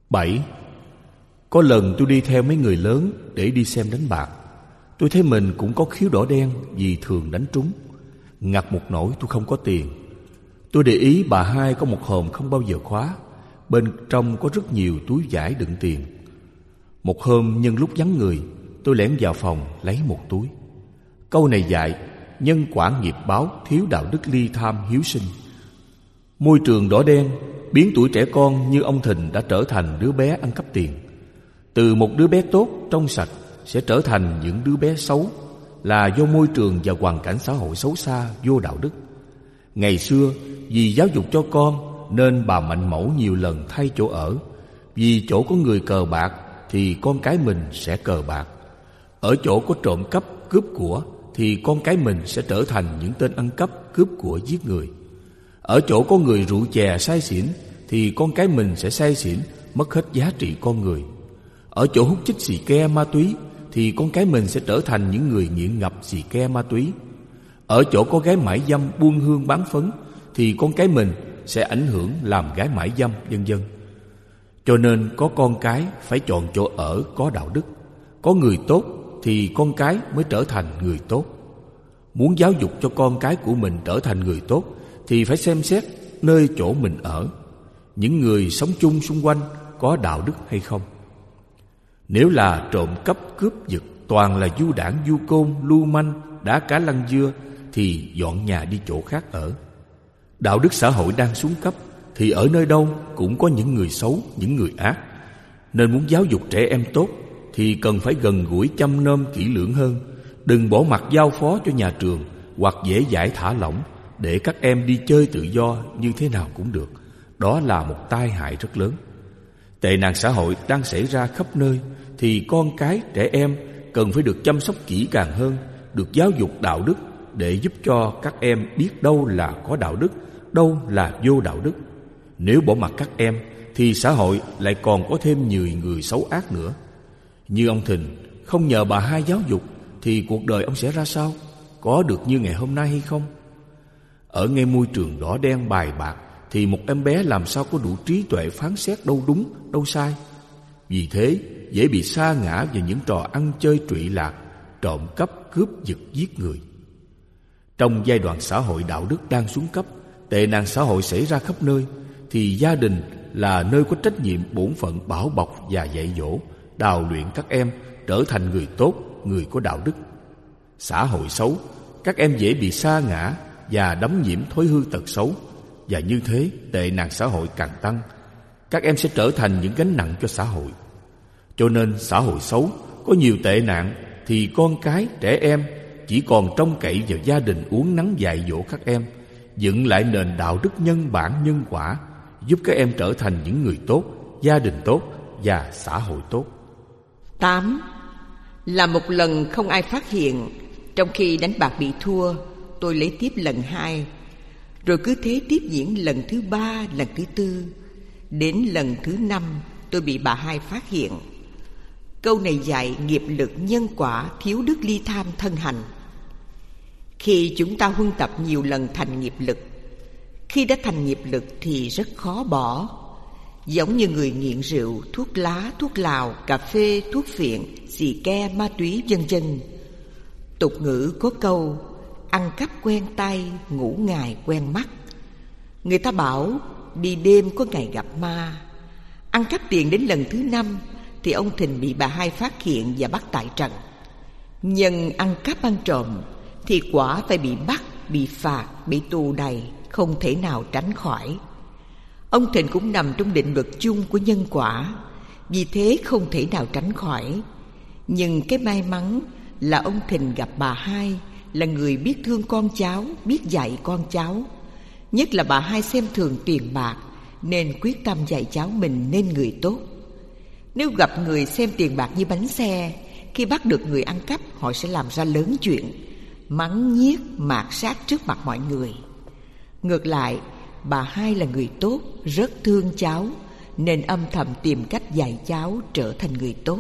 7. Có lần tôi đi theo mấy người lớn để đi xem đánh bạc. Tôi thấy mình cũng có khiếu đỏ đen vì thường đánh trúng. Ngặt một nỗi tôi không có tiền. Tôi để ý bà hai có một hòm không bao giờ khóa. Bên trong có rất nhiều túi vải đựng tiền. Một hôm nhân lúc vắng người, tôi lẻn vào phòng lấy một túi. Câu này dạy nhân quả nghiệp báo, thiếu đạo đức ly tham hiếu sinh. Môi trường đỏ đen biến tuổi trẻ con như ông Thìn đã trở thành đứa bé ăn cắp tiền. Từ một đứa bé tốt, trong sạch sẽ trở thành những đứa bé xấu, là do môi trường và hoàn cảnh xã hội xấu xa, vô đạo đức. Ngày xưa vì giáo dục cho con nên bà Mạnh Mẫu nhiều lần thay chỗ ở. Vì chỗ có người cờ bạc thì con cái mình sẽ cờ bạc. Ở chỗ có trộm cắp, cướp của thì con cái mình sẽ trở thành những tên ăn cắp, cướp của, giết người. Ở chỗ có người rượu chè say xỉn thì con cái mình sẽ say xỉn, mất hết giá trị con người. Ở chỗ hút chích xì ke ma túy thì con cái mình sẽ trở thành những người nghiện ngập xì ke ma túy. Ở chỗ có gái mại dâm buôn hương bán phấn thì con cái mình sẽ ảnh hưởng làm gái mại dâm, vân vân. Cho nên có con cái phải chọn chỗ ở có đạo đức, có người tốt thì con cái mới trở thành người tốt. Muốn giáo dục cho con cái của mình trở thành người tốt thì phải xem xét nơi chỗ mình ở, những người sống chung xung quanh có đạo đức hay không. Nếu là trộm cắp cướp giật, toàn là du đảng du côn, lưu manh, đá cá lăng dưa thì dọn nhà đi chỗ khác ở. Đạo đức xã hội đang xuống cấp thì ở nơi đâu cũng có những người xấu, những người ác. Nên muốn giáo dục trẻ em tốt thì cần phải gần gũi chăm nom kỹ lưỡng hơn. Đừng bỏ mặc giao phó cho nhà trường hoặc dễ dãi thả lỏng để các em đi chơi tự do như thế nào cũng được. Đó là một tai hại rất lớn. Tệ nạn xã hội đang xảy ra khắp nơi thì con cái, trẻ em cần phải được chăm sóc kỹ càng hơn, được giáo dục đạo đức để giúp cho các em biết đâu là có đạo đức, đâu là vô đạo đức. Nếu bỏ mặc các em thì xã hội lại còn có thêm nhiều người xấu ác nữa. Như ông Thìn không nhờ bà hai giáo dục thì cuộc đời ông sẽ ra sao? Có được như ngày hôm nay hay không? Ở ngay môi trường đỏ đen bài bạc thì một em bé làm sao có đủ trí tuệ phán xét đâu đúng, đâu sai. Vì thế dễ bị sa ngã vào những trò ăn chơi trụy lạc, trộm cắp, cướp giật, giết người. Trong giai đoạn xã hội đạo đức đang xuống cấp, tệ nạn xã hội xảy ra khắp nơi thì gia đình là nơi có trách nhiệm bổn phận bảo bọc và dạy dỗ, đào luyện các em trở thành người tốt, người có đạo đức. Xã hội xấu, các em dễ bị sa ngã và đắm nhiễm thói hư tật xấu, và như thế tệ nạn xã hội càng tăng. Các em sẽ trở thành những gánh nặng cho xã hội. Cho nên xã hội xấu có nhiều tệ nạn thì con cái, trẻ em chỉ còn trông cậy vào gia đình uốn nắn dạy dỗ các em, dựng lại nền đạo đức nhân bản nhân quả, giúp các em trở thành những người tốt, gia đình tốt và xã hội tốt. 8. Là một lần không ai phát hiện, trong khi đánh bạc bị thua, tôi lấy tiếp lần 2, rồi cứ thế tiếp diễn lần thứ 3, lần thứ 4. Đến lần thứ 5 tôi bị bà hai phát hiện. Câu này dạy nghiệp lực nhân quả, thiếu đức ly tham thân hành. Khi chúng ta huân tập nhiều lần thành nghiệp lực, khi đã thành nghiệp lực thì rất khó bỏ. Giống như người nghiện rượu, thuốc lá, thuốc lào, cà phê, thuốc phiện, xì ke, ma túy, vân vân. Tục ngữ có câu ăn cắp quen tay, ngủ ngày quen mắt. Người ta bảo đi đêm có ngày gặp ma. Ăn cắp tiền đến lần thứ 5 thì ông Thìn bị bà hai phát hiện và bắt tại trận. Nhân ăn cắp ăn trộm thì quả phải bị bắt, bị phạt, bị tù đầy, không thể nào tránh khỏi. Ông Thìn cũng nằm trong định luật chung của nhân quả, vì thế không thể nào tránh khỏi. Nhưng cái may mắn là ông Thìn gặp bà hai là người biết thương con cháu, biết dạy con cháu. Nhất là bà hai xem thường tiền bạc nên quyết tâm dạy cháu mình nên người tốt. Nếu gặp người xem tiền bạc như bánh xe, khi bắt được người ăn cắp họ sẽ làm ra lớn chuyện, mắng nhiếc, mạt sát trước mặt mọi người. Ngược lại, bà hai là người tốt, rất thương cháu nên âm thầm tìm cách dạy cháu trở thành người tốt.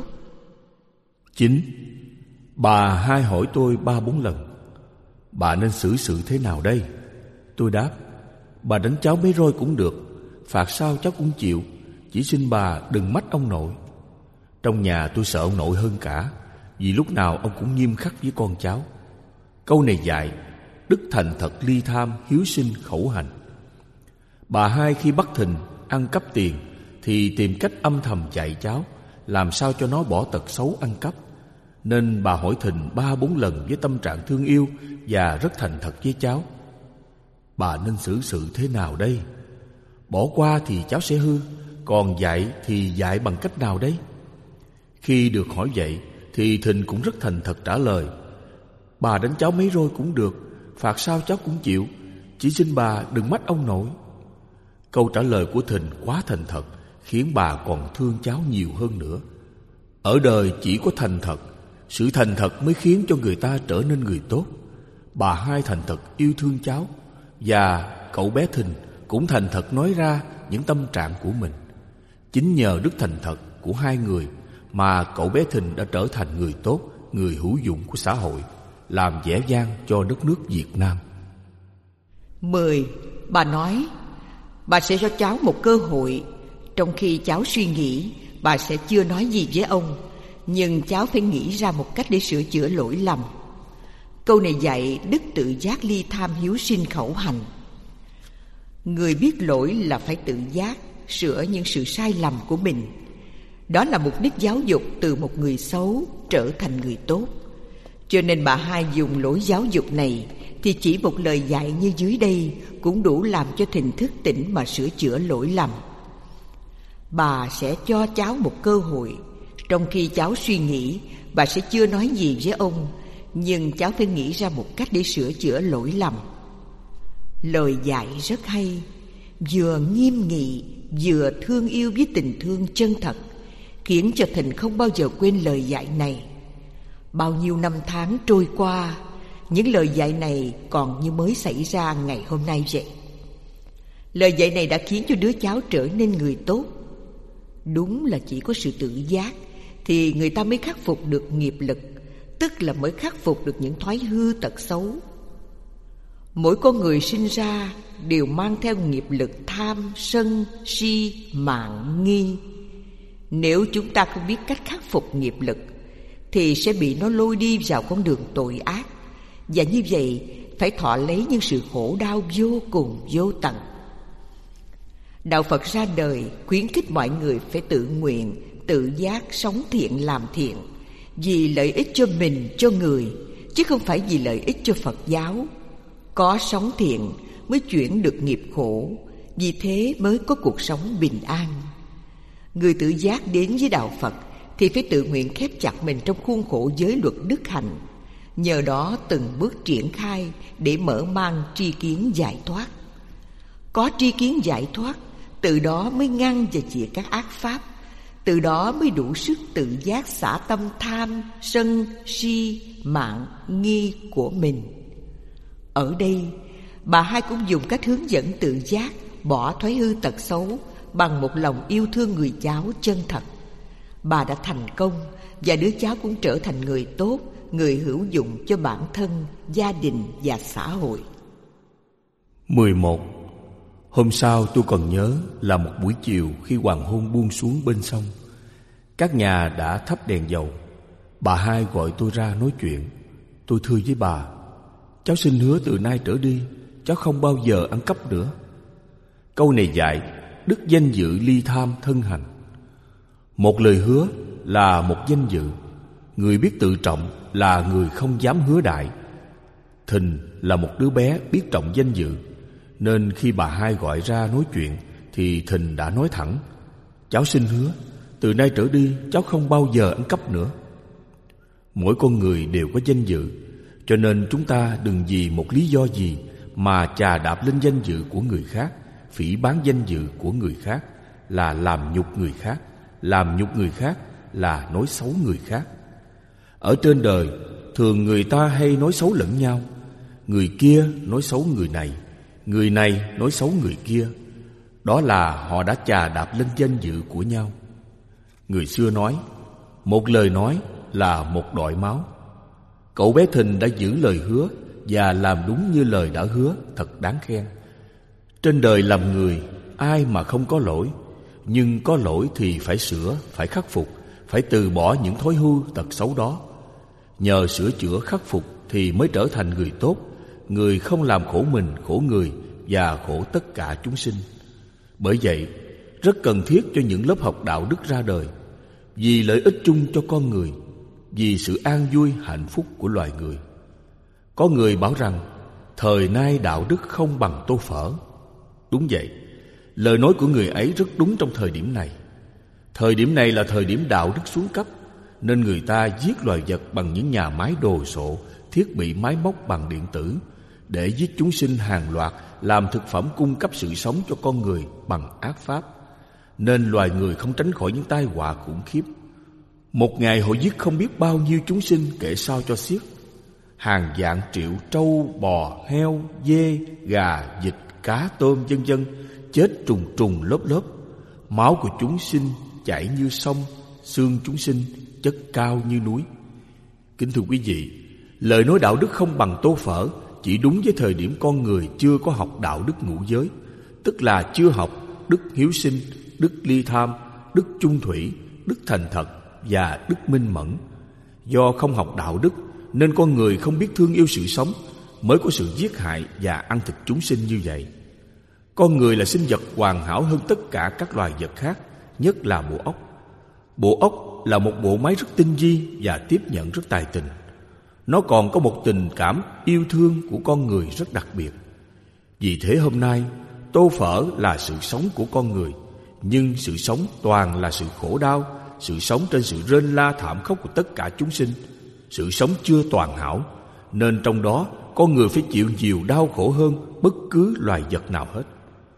9. Bà hai hỏi tôi 3-4 lần: bà nên xử sự thế nào đây? Tôi đáp: bà đánh cháu mấy roi cũng được, phạt sao cháu cũng chịu, chỉ xin bà đừng mách ông nội. Trong nhà tôi sợ ông nội hơn cả, vì lúc nào ông cũng nghiêm khắc với con cháu. Câu này dạy đức thành thật, ly tham, hiếu sinh, khẩu hành. Bà hai khi bắt Thìn ăn cắp tiền thì tìm cách âm thầm dạy cháu làm sao cho nó bỏ tật xấu ăn cắp. Nên bà hỏi Thìn 3-4 lần với tâm trạng thương yêu và rất thành thật với cháu. Bà nên xử sự thế nào đây? Bỏ qua thì cháu sẽ hư, còn dạy thì dạy bằng cách nào đấy? Khi được hỏi vậy thì Thìn cũng rất thành thật trả lời: bà đánh cháu mấy roi cũng được, phạt sao cháu cũng chịu, chỉ xin bà đừng mách ông nội. Câu trả lời của Thìn quá thành thật, khiến bà còn thương cháu nhiều hơn nữa. Ở đời chỉ có thành thật, sự thành thật mới khiến cho người ta trở nên người tốt. Bà hai thành thật yêu thương cháu, và cậu bé Thìn cũng thành thật nói ra những tâm trạng của mình. Chính nhờ đức thành thật của hai người mà cậu bé Thìn đã trở thành người tốt, người hữu dụng của xã hội, làm vẻ vang cho đất nước Việt Nam. 10. Bà nói bà sẽ cho cháu một cơ hội. Trong khi cháu suy nghĩ, bà sẽ chưa nói gì với ông, nhưng cháu phải nghĩ ra một cách để sửa chữa lỗi lầm. Câu này dạy đức tự giác, ly tham, hiếu sinh, khẩu hành. Người biết lỗi là phải tự giác sửa những sự sai lầm của mình. Đó là mục đích giáo dục từ một người xấu trở thành người tốt. Cho nên bà hai dùng lối giáo dục này thì chỉ một lời dạy như dưới đây cũng đủ làm cho Thìn thức tỉnh mà sửa chữa lỗi lầm. Bà sẽ cho cháu một cơ hội. Trong khi cháu suy nghĩ, bà sẽ chưa nói gì với ông, nhưng cháu phải nghĩ ra một cách để sửa chữa lỗi lầm. Lời dạy rất hay, vừa nghiêm nghị, vừa thương yêu với tình thương chân thật, khiến cho Thìn không bao giờ quên lời dạy này. Bao nhiêu năm tháng trôi qua, những lời dạy này còn như mới xảy ra ngày hôm nay vậy. Lời dạy này đã khiến cho đứa cháu trở nên người tốt. Đúng là chỉ có sự tự giác thì người ta mới khắc phục được nghiệp lực, tức là mới khắc phục được những thói hư tật xấu. Mỗi con người sinh ra đều mang theo nghiệp lực tham, sân, si, mạn, nghi. Nếu chúng ta không biết cách khắc phục nghiệp lực thì sẽ bị nó lôi đi vào con đường tội ác, và như vậy phải thọ lấy những sự khổ đau vô cùng vô tận. Đạo Phật ra đời khuyến khích mọi người phải tự nguyện, tự giác sống thiện làm thiện, vì lợi ích cho mình, cho người, chứ không phải vì lợi ích cho Phật giáo. Có sống thiện mới chuyển được nghiệp khổ, vì thế mới có cuộc sống bình an. Người tự giác đến với đạo Phật thì phải tự nguyện khép chặt mình trong khuôn khổ giới luật đức hạnh, nhờ đó từng bước triển khai để mở mang tri kiến giải thoát. Có tri kiến giải thoát, từ đó mới ngăn và chĩa các ác pháp, từ đó mới đủ sức tự giác xả tâm tham, sân, si, mạn, nghi của mình. Ở đây, bà hai cũng dùng cách hướng dẫn tự giác bỏ thói hư tật xấu bằng một lòng yêu thương người cháu chân thật. Bà đã thành công, và đứa cháu cũng trở thành người tốt, người hữu dụng cho bản thân, gia đình và xã hội. 11. Hôm sau tôi còn nhớ là một buổi chiều khi hoàng hôn buông xuống bên sông. Các nhà đã thắp đèn dầu. Bà hai gọi tôi ra nói chuyện. Tôi thưa với bà: cháu xin hứa từ nay trở đi cháu không bao giờ ăn cắp nữa. Câu này dạy đức danh dự, ly tham, thân hành. Một lời hứa là một danh dự. Người biết tự trọng là người không dám hứa đại. Thìn là một đứa bé biết trọng danh dự, nên khi bà hai gọi ra nói chuyện thì Thìn đã nói thẳng: cháu xin hứa từ nay trở đi cháu không bao giờ ăn cắp nữa. Mỗi con người đều có danh dự, cho nên chúng ta đừng vì một lý do gì mà chà đạp lên danh dự của người khác, phỉ báng danh dự của người khác là làm nhục người khác, làm nhục người khác là nói xấu người khác. Ở trên đời thường người ta hay nói xấu lẫn nhau. Người kia nói xấu người này nói xấu người kia. Đó là họ đã chà đạp lên danh dự của nhau. Người xưa nói, một lời nói là một đội máu. Cậu bé Thìn đã giữ lời hứa và làm đúng như lời đã hứa, thật đáng khen. Trên đời làm người, ai mà không có lỗi, nhưng có lỗi thì phải sửa, phải khắc phục, phải từ bỏ những thói hư tật xấu đó. Nhờ sửa chữa khắc phục thì mới trở thành người tốt, người không làm khổ mình, khổ người và khổ tất cả chúng sinh. Bởi vậy, rất cần thiết cho những lớp học đạo đức ra đời, vì lợi ích chung cho con người, vì sự an vui hạnh phúc của loài người. Có người bảo rằng thời nay đạo đức không bằng tô phở. Đúng vậy, lời nói của người ấy rất đúng trong thời điểm này. Thời điểm này là thời điểm đạo đức xuống cấp, nên người ta giết loài vật bằng những nhà máy đồ sộ, thiết bị máy móc bằng điện tử, để giết chúng sinh hàng loạt, làm thực phẩm cung cấp sự sống cho con người bằng ác pháp. Nên loài người không tránh khỏi những tai họa khủng khiếp. Một ngày họ giết không biết bao nhiêu chúng sinh kể sao cho xiết. Hàng vạn triệu trâu, bò, heo, dê, gà, vịt, cá, tôm vân vân chết trùng trùng lớp lớp. Máu của chúng sinh chảy như sông, xương chúng sinh chất cao như núi. Kính thưa quý vị, lời nói đạo đức không bằng tô phở chỉ đúng với thời điểm con người chưa có học đạo đức ngũ giới, tức là chưa học đức hiếu sinh, đức ly tham, đức chung thủy, đức thành thật và đức minh mẫn. Do không học đạo đức nên con người không biết thương yêu sự sống, mới có sự giết hại và ăn thịt chúng sinh như vậy. Con người là sinh vật hoàn hảo hơn tất cả các loài vật khác, nhất là bộ óc. Bộ óc là một bộ máy rất tinh vi và tiếp nhận rất tài tình. Nó còn có một tình cảm yêu thương của con người rất đặc biệt. Vì thế hôm nay, tô phở là sự sống của con người, nhưng sự sống toàn là sự khổ đau, sự sống trên sự rên la thảm khốc của tất cả chúng sinh. Sự sống chưa toàn hảo, nên trong đó con người phải chịu nhiều đau khổ hơn bất cứ loài vật nào hết.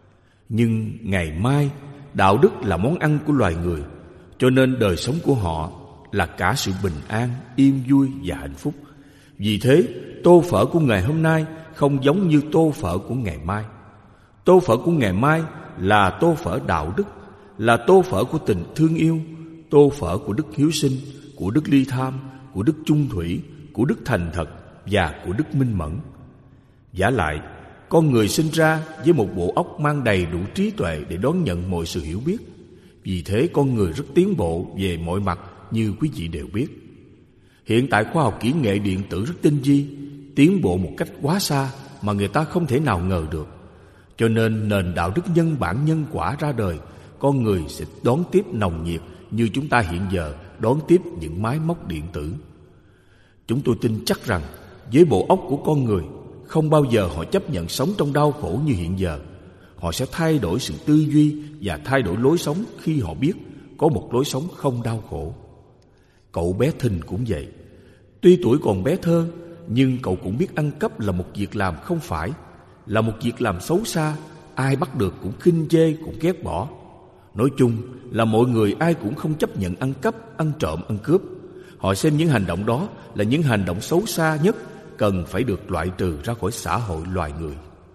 Nhưng ngày mai, đạo đức là món ăn của loài người, cho nên đời sống của họ là cả sự bình an, yên vui và hạnh phúc. Vì thế, tô phở của ngày hôm nay không giống như tô phở của ngày mai. Tô phở của ngày mai là tô phở đạo đức, là tô phở của tình thương yêu, tô phở của đức hiếu sinh, của đức ly tham, của đức chung thủy, của đức thành thật và của đức minh mẫn. Vả lại, con người sinh ra với một bộ óc mang đầy đủ trí tuệ để đón nhận mọi sự hiểu biết. Vì thế con người rất tiến bộ về mọi mặt như quý vị đều biết. Hiện tại khoa học kỹ nghệ điện tử rất tinh vi, tiến bộ một cách quá xa mà người ta không thể nào ngờ được. Cho nên nền đạo đức nhân bản nhân quả ra đời, con người sẽ đón tiếp nồng nhiệt như chúng ta hiện giờ đón tiếp những máy móc điện tử. Chúng tôi tin chắc rằng với bộ óc của con người, không bao giờ họ chấp nhận sống trong đau khổ như hiện giờ. Họ sẽ thay đổi sự tư duy và thay đổi lối sống khi họ biết có một lối sống không đau khổ. Cậu bé Thìn cũng vậy. Tuy tuổi còn bé thơ, nhưng cậu cũng biết ăn cắp là một việc làm không phải, là một việc làm xấu xa. Ai bắt được cũng khinh chê, cũng ghét bỏ. Nói chung là mọi người ai cũng không chấp nhận ăn cắp, ăn trộm, ăn cướp. Họ xem những hành động đó là những hành động xấu xa nhất, cần phải được loại trừ ra khỏi xã hội loài người.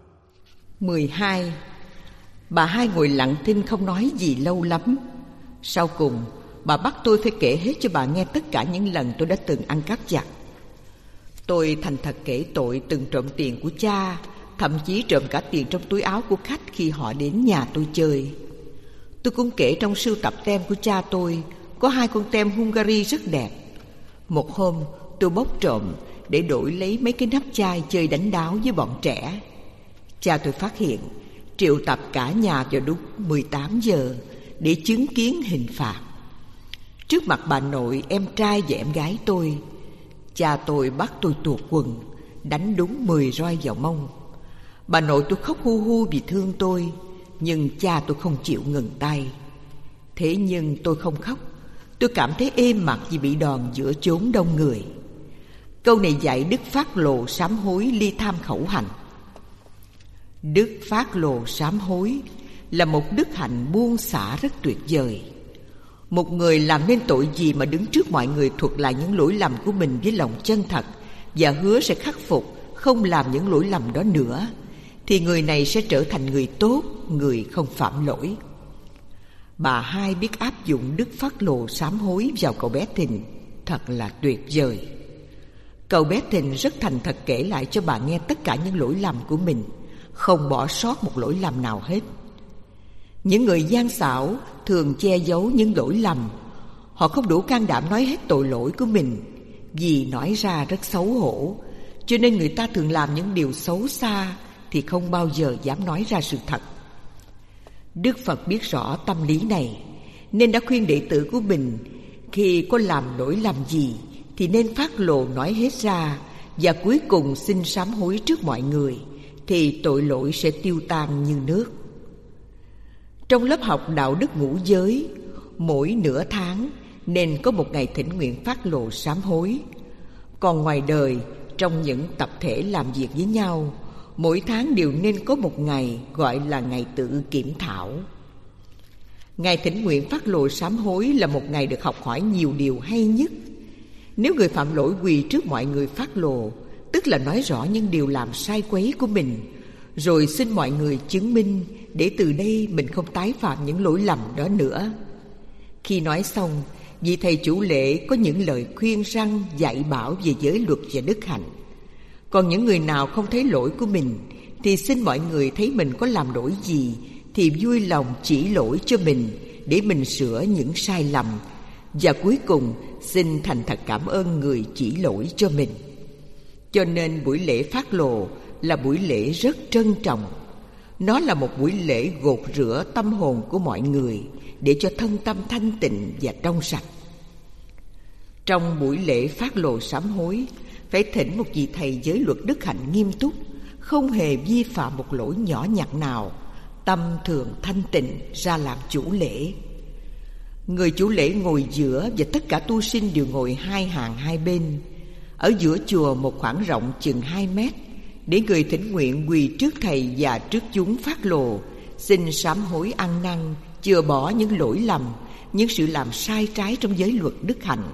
12. Bà hai ngồi lặng thinh không nói gì lâu lắm. Sau cùng, bà bắt tôi phải kể hết cho bà nghe tất cả những lần tôi đã từng ăn cắp giặt. Tôi thành thật kể tội từng trộm tiền của cha, thậm chí trộm cả tiền trong túi áo của khách khi họ đến nhà tôi chơi. Tôi cũng kể trong sưu tập tem của cha tôi có 2 con tem Hungary rất đẹp. Một hôm tôi bóc trộm để đổi lấy mấy cái nắp chai chơi đánh đáo với bọn trẻ. Cha tôi phát hiện, triệu tập cả nhà vào đúng 18 giờ để chứng kiến hình phạt. Trước mặt bà nội, em trai và em gái tôi, cha tôi bắt tôi tuột quần, đánh đúng 10 roi vào mông. Bà nội tôi khóc hu hu vì thương tôi, nhưng cha tôi không chịu ngừng tay. Thế nhưng tôi không khóc. Tôi cảm thấy êm mặt vì bị đòn giữa chốn đông người. Câu này dạy đức phát lộ sám hối ly tham khẩu hành. Đức phát lộ sám hối là một đức hạnh buông xả rất tuyệt vời. Một người làm nên tội gì mà đứng trước mọi người thuật lại những lỗi lầm của mình với lòng chân thật và hứa sẽ khắc phục, không làm những lỗi lầm đó nữa, thì người này sẽ trở thành người tốt, người không phạm lỗi. Bà hai biết áp dụng đức phát lộ sám hối vào cậu bé Thìn thật là tuyệt vời. Cậu bé Thìn rất thành thật kể lại cho bà nghe tất cả những lỗi lầm của mình, không bỏ sót một lỗi lầm nào hết. Những người gian xảo thường che giấu những lỗi lầm. Họ không đủ can đảm nói hết tội lỗi của mình, vì nói ra rất xấu hổ. Cho nên người ta thường làm những điều xấu xa thì không bao giờ dám nói ra sự thật. Đức Phật biết rõ tâm lý này, nên đã khuyên đệ tử của mình khi có làm lỗi lầm gì thì nên phát lộ nói hết ra, và cuối cùng xin sám hối trước mọi người, thì tội lỗi sẽ tiêu tan như nước. Trong lớp học đạo đức ngũ giới, mỗi nửa tháng nên có một ngày thỉnh nguyện phát lộ sám hối. Còn ngoài đời, trong những tập thể làm việc với nhau, mỗi tháng đều nên có một ngày gọi là ngày tự kiểm thảo. Ngày thỉnh nguyện phát lộ sám hối là một ngày được học hỏi nhiều điều hay nhất. Nếu người phạm lỗi quỳ trước mọi người phát lộ, tức là nói rõ những điều làm sai quấy của mình, rồi xin mọi người chứng minh để từ đây mình không tái phạm những lỗi lầm đó nữa. Khi nói xong, vị thầy chủ lễ có những lời khuyên răn dạy bảo về giới luật và đức hạnh. Còn những người nào không thấy lỗi của mình thì xin mọi người thấy mình có làm lỗi gì thì vui lòng chỉ lỗi cho mình để mình sửa những sai lầm, và cuối cùng xin thành thật cảm ơn người chỉ lỗi cho mình. Cho nên buổi lễ phát lộ là buổi lễ rất trân trọng. Nó là một buổi lễ gột rửa tâm hồn của mọi người để cho thân tâm thanh tịnh và trong sạch. Trong buổi lễ phát lộ sám hối, phải thỉnh một vị thầy giới luật đức hạnh nghiêm túc, không hề vi phạm một lỗi nhỏ nhặt nào, tâm thường thanh tịnh ra làm chủ lễ. Người chủ lễ ngồi giữa và tất cả tu sinh đều ngồi hai hàng hai bên. Ở giữa chùa một khoảng rộng chừng 2 mét, để người thỉnh nguyện quỳ trước thầy và trước chúng phát lộ, xin sám hối ăn năn, chừa bỏ những lỗi lầm, những sự làm sai trái trong giới luật đức hạnh.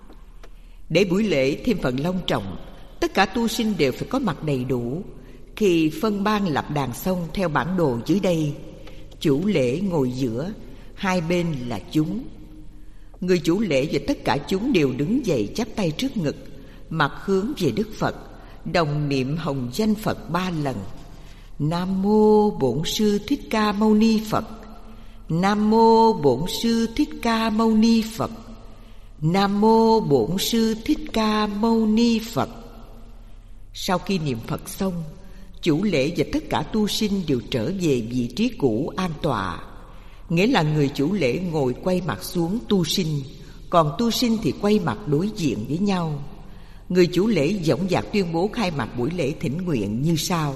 Để buổi lễ thêm phần long trọng, tất cả tu sinh đều phải có mặt đầy đủ. Khi phân ban lập đàn xong theo bản đồ dưới đây, chủ lễ ngồi giữa, hai bên là chúng. Người chủ lễ và tất cả chúng đều đứng dậy chắp tay trước ngực, mặt hướng về Đức Phật, đồng niệm hồng danh Phật 3 lần. Nam mô Bổn Sư Thích Ca Mâu Ni Phật. Nam mô Bổn Sư Thích Ca Mâu Ni Phật. Nam mô Bổn Sư Thích Ca Mâu Ni Phật. Sau khi niệm Phật xong, chủ lễ và tất cả tu sinh đều trở về vị trí cũ an tọa. Nghĩa là người chủ lễ ngồi quay mặt xuống tu sinh, còn tu sinh thì quay mặt đối diện với nhau. Người chủ lễ dõng dạc tuyên bố khai mạc buổi lễ thỉnh nguyện như sau: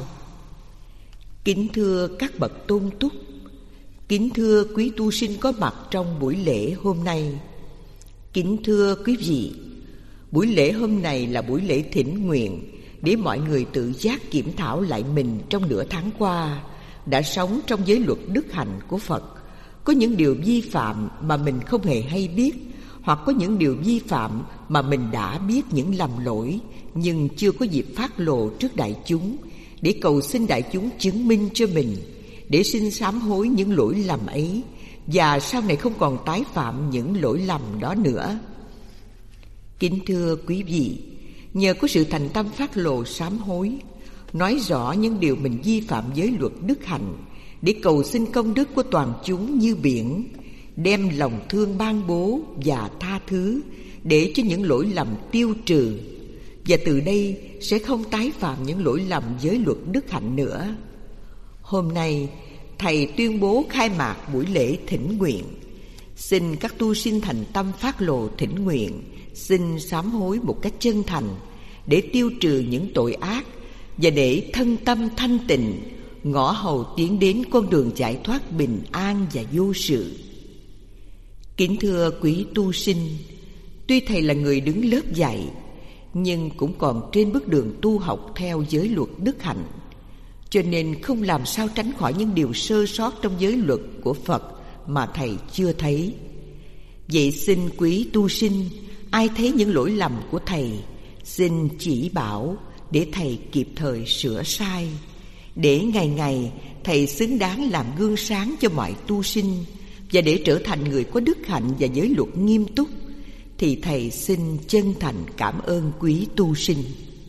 Kính thưa các bậc tôn túc, kính thưa quý tu sinh có mặt trong buổi lễ hôm nay. Kính thưa quý vị, buổi lễ hôm này là buổi lễ thỉnh nguyện để mọi người tự giác kiểm thảo lại mình trong nửa tháng qua đã sống trong giới luật đức hạnh của Phật. Có những điều vi phạm mà mình không hề hay biết, hoặc có những điều vi phạm mà mình đã biết những lầm lỗi nhưng chưa có dịp phát lộ trước đại chúng, để cầu xin đại chúng chứng minh cho mình, để xin sám hối những lỗi lầm ấy và sau này không còn tái phạm những lỗi lầm đó nữa. Kính thưa quý vị, nhờ có sự thành tâm phát lộ sám hối, nói rõ những điều mình vi phạm giới luật đức hạnh, để cầu xin công đức của toàn chúng như biển, đem lòng thương ban bố và tha thứ để cho những lỗi lầm tiêu trừ, và từ đây sẽ không tái phạm những lỗi lầm giới luật đức hạnh nữa. Hôm nay thầy tuyên bố khai mạc buổi lễ thỉnh nguyện. Xin các tu sinh thành tâm phát lộ thỉnh nguyện, xin sám hối một cách chân thành để tiêu trừ những tội ác và để thân tâm thanh tịnh, ngõ hầu tiến đến con đường giải thoát bình an và vô sự. Kính thưa quý tu sinh, tuy thầy là người đứng lớp dạy, nhưng cũng còn trên bước đường tu học theo giới luật đức hạnh, cho nên không làm sao tránh khỏi những điều sơ sót trong giới luật của Phật mà thầy chưa thấy. Vậy xin quý tu sinh, ai thấy những lỗi lầm của thầy, xin chỉ bảo để thầy kịp thời sửa sai, để ngày ngày thầy xứng đáng làm gương sáng cho mọi tu sinh, và để trở thành người có đức hạnh và giới luật nghiêm túc, thì thầy xin chân thành cảm ơn quý tu sinh.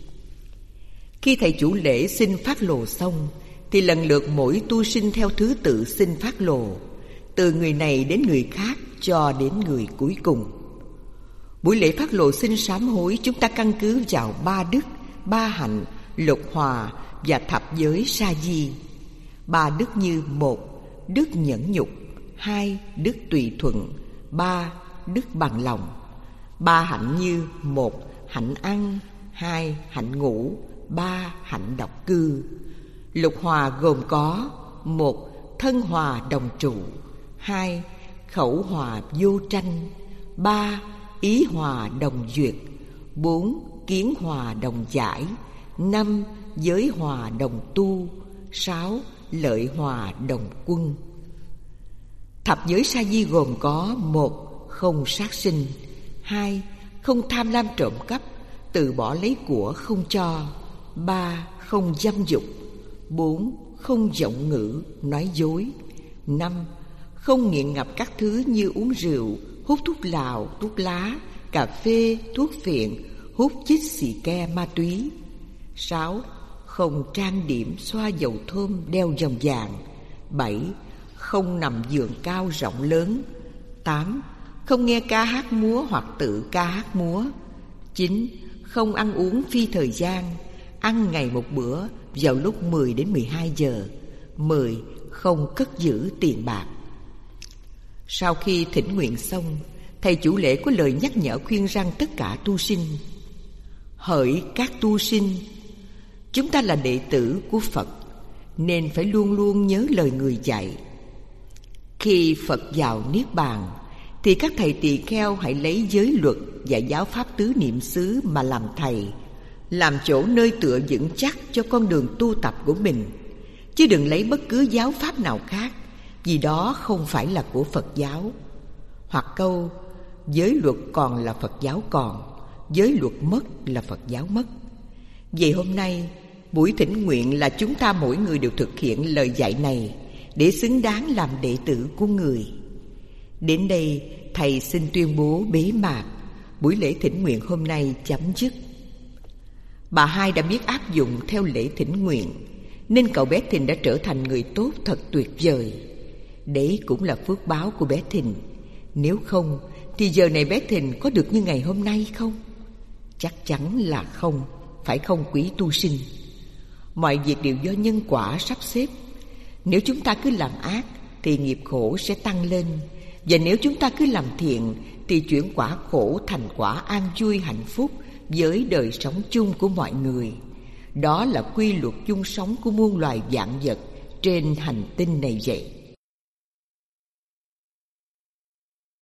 Khi thầy chủ lễ xin phát lộ xong, thì lần lượt mỗi tu sinh theo thứ tự xin phát lộ. từ người này đến người khác cho đến người cuối cùng. Buổi lễ phát lộ xin sám hối chúng ta căn cứ vào 3 đức, 3 hạnh, lục hòa và thập giới sa di. 3 đức như: 1. Đức nhẫn nhục, 2. Đức tùy thuận, 3. Đức bằng lòng. 3 hạnh như: 1. Hạnh ăn, 2. Hạnh ngủ, 3. Hạnh độc cư. Lục hòa gồm có: 1. Thân hòa đồng trụ, 2. Khẩu hòa vô tranh, 3. Ý hòa đồng duyệt, 4. Kiến hòa đồng giải, 5. Giới hòa đồng tu, 6. Lợi hòa đồng quân. Thập giới sa di gồm có: 1. Không sát sinh, 2. Không tham lam trộm cắp, từ bỏ lấy của không cho, 3. Không dâm dục, 4. Không vọng ngữ, nói dối, 5. Không nghiện ngập các thứ như uống rượu, hút thuốc lào, thuốc lá, cà phê, thuốc phiện, hút chích xì ke, ma túy, 6. Không trang điểm, xoa dầu thơm, đeo vòng vàng, 7. Không nằm giường cao rộng lớn, 8. Không nghe ca hát múa hoặc tự ca hát múa, 9. Không ăn uống phi thời gian, ăn ngày một bữa vào lúc 10 đến 12 giờ, 10. Không cất giữ tiền bạc. Sau khi thỉnh nguyện xong, thầy chủ lễ có lời nhắc nhở khuyên răn tất cả tu sinh: hỡi các tu sinh, chúng ta là đệ tử của Phật, nên phải luôn luôn nhớ lời người dạy. Khi Phật vào Niết Bàn, thì các thầy tỳ kheo hãy lấy giới luật và giáo pháp tứ niệm xứ mà làm thầy, làm chỗ nơi tựa vững chắc cho con đường tu tập của mình, chứ đừng lấy bất cứ giáo pháp nào khác, vì đó không phải là của Phật giáo. Hoặc câu: giới luật còn là Phật giáo còn, giới luật mất là Phật giáo mất. Vậy hôm nay, buổi thỉnh nguyện là chúng ta mỗi người đều thực hiện lời dạy này để xứng đáng làm đệ tử của người. Đến đây, thầy xin tuyên bố bế mạc. Buổi lễ thỉnh nguyện hôm nay chấm dứt. Bà Hai đã biết áp dụng theo lễ thỉnh nguyện, nên cậu bé Thìn đã trở thành người tốt thật tuyệt vời. Đấy cũng là phước báo của bé Thìn. Nếu không, thì giờ này bé Thìn có được như ngày hôm nay không? Chắc chắn là không, phải không quý tu sinh? Mọi việc đều do nhân quả sắp xếp. Nếu chúng ta cứ làm ác thì nghiệp khổ sẽ tăng lên, và nếu chúng ta cứ làm thiện thì chuyển quả khổ thành quả an vui hạnh phúc với đời sống chung của mọi người. Đó là quy luật chung sống của muôn loài vạn vật trên hành tinh này vậy.